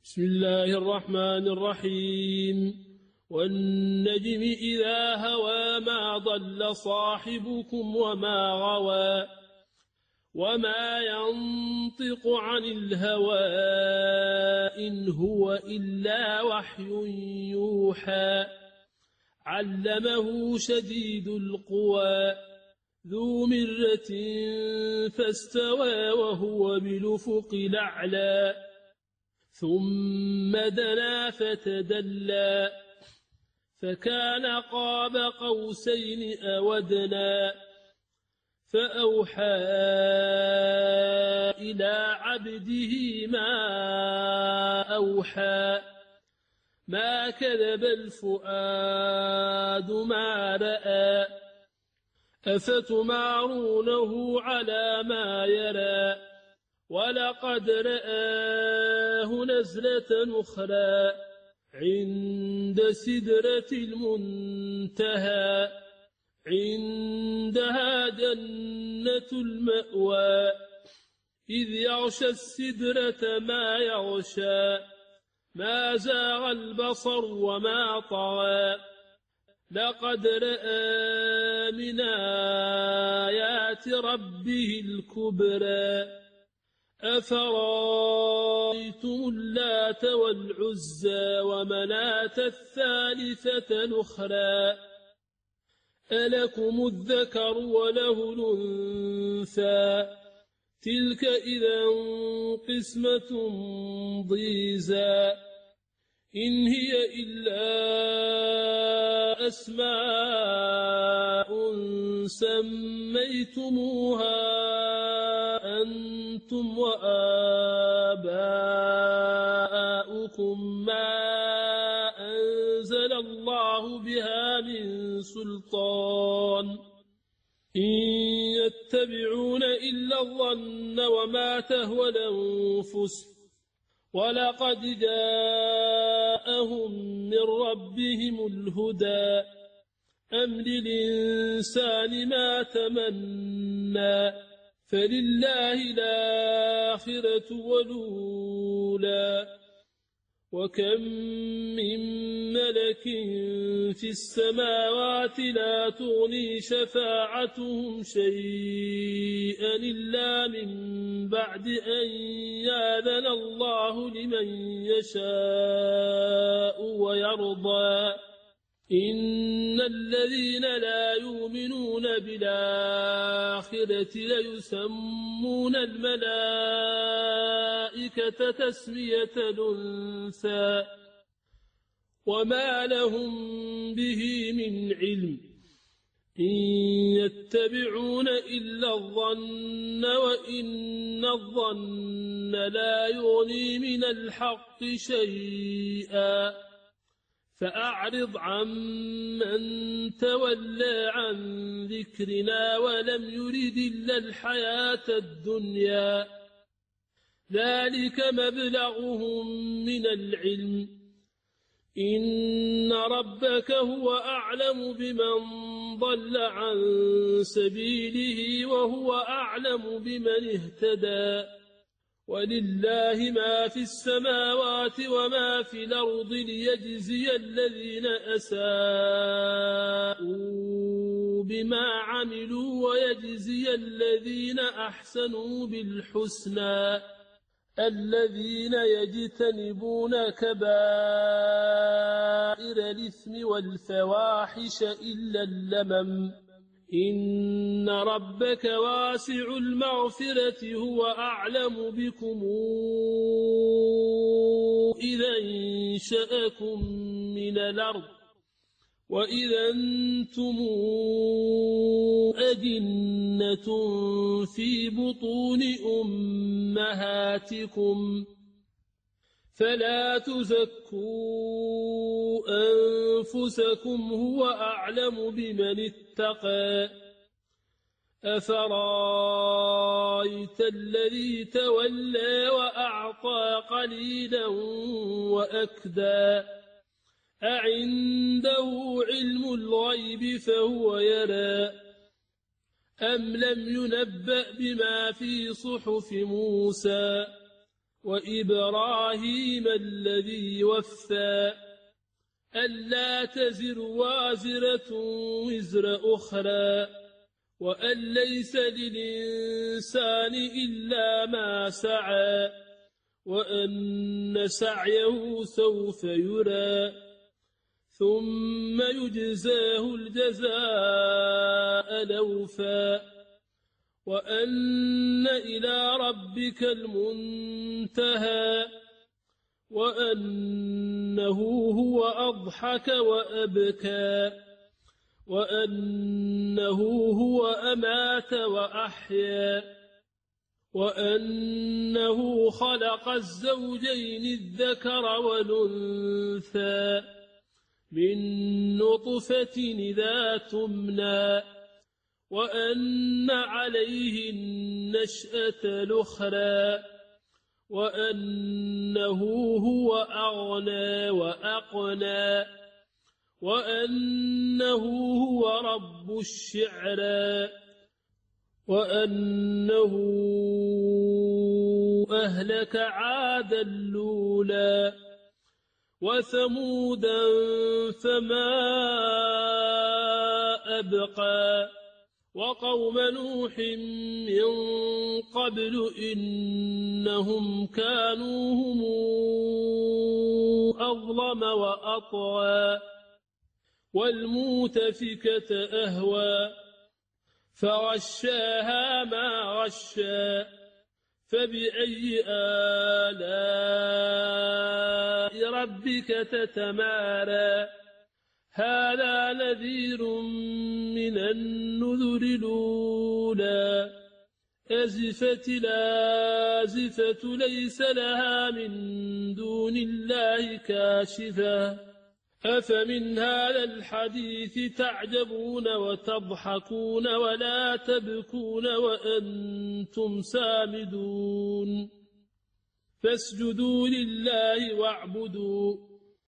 بسم الله الرحمن الرحيم والنجم إذا هوى ما ضل صاحبكم وما غوى وما ينطق عن الهوى إن هو إلا وحي يوحى علمه شديد القوى ذو مرة فاستوى وهو بالأفق الأعلى ثم دنا فتدلى فكان قاب قوسين أو أدنى فأوحى إلى عبده ما أوحى ما كذب الفؤاد ما رأى أفتمارونه على ما يرى ولقد رآه نزلة أخرى عند سدرة المنتهى عندها جنة المأوى إذ يغشى السدرة ما يغشى ما زاغ البصر وما طغى لقد رأى من آيات ربه الكبرى أفرأيتم اللات والعزى ومناة الثالثة الأخرى ألكم الذكر وله الأنثى تلك إذا قسمة ضيزى إن هي إلا أسماء سميتموها أنتم وآباؤكم ما أنزل الله بها من سلطان إن يتبعون إلا الظن وما تهوى الأنفس ولقد جاءهم من ربهم الهدى أم للإنسان ما تمنى فلله الآخرة والأولى وكم من ملك في السماوات لا تغني شفاعتهم شيئا إلا من بعد أن يأذن الله لمن يشاء ويرضى إن الذين لا يؤمنون بالآخرة ليسمون الملائكة تسمية الأنثى وما لهم به من علم إن يتبعون إلا الظن وإن الظن لا يغني من الحق شيئا فأعرض عمن تولى عن ذكرنا ولم يرد إلا الحياة الدنيا ذلك مبلغهم من العلم إن ربك هو أعلم بمن ضل عن سبيله وهو أعلم بمن اهتدى ولله ما في السماوات وما في الأرض ليجزي الذين أساءوا بما عملوا ويجزي الذين أحسنوا بالحسنى الذين يجتنبون كبائر الإثم والفواحش إلا اللمم إن ربك واسع المغفرة هو أعلم بكم إذا انشأكم من الأرض وإذا أنتم أجنة في بطون أمهاتكم فلا تزكوا أنفسكم هو أعلم بمن اتقى أفرايت الذي تولى وأعطى قليلا وأكدى أعنده علم الغيب فهو يرى أم لم ينبأ بما في صحف موسى وإبراهيم الذي وفى ألا تزر وازرة وزر أخرى وأن ليس للإنسان إلا ما سعى وأن سعيه سوف يرى ثم يجزاه الجزاء الأوفى وأن إلى ربك المنتهى وأنه هو أضحك وأبكى وأنه هو أمات وأحيا وأنه خلق الزوجين الذكر والأنثى من نطفة إذا تمنى وأن عليه النشأة الأخرى وأنه هو أغنى وأقنى وأنه هو رب الشعرى وأنه أهلك عادا الأولى وثمودا فما أبقى وقوم نوح من قبل إنهم كانوا هم أظلم وأطغى والمؤتفكة أهوى فغشاها ما غشى فبأي آلاء ربك تتمارى هذا نذير من النذر الأولى أزفت الآزفة ليس لها من دون الله كاشفة أفمن هذا الحديث تعجبون وتضحكون ولا تبكون وأنتم سامدون فاسجدوا لله واعبدوا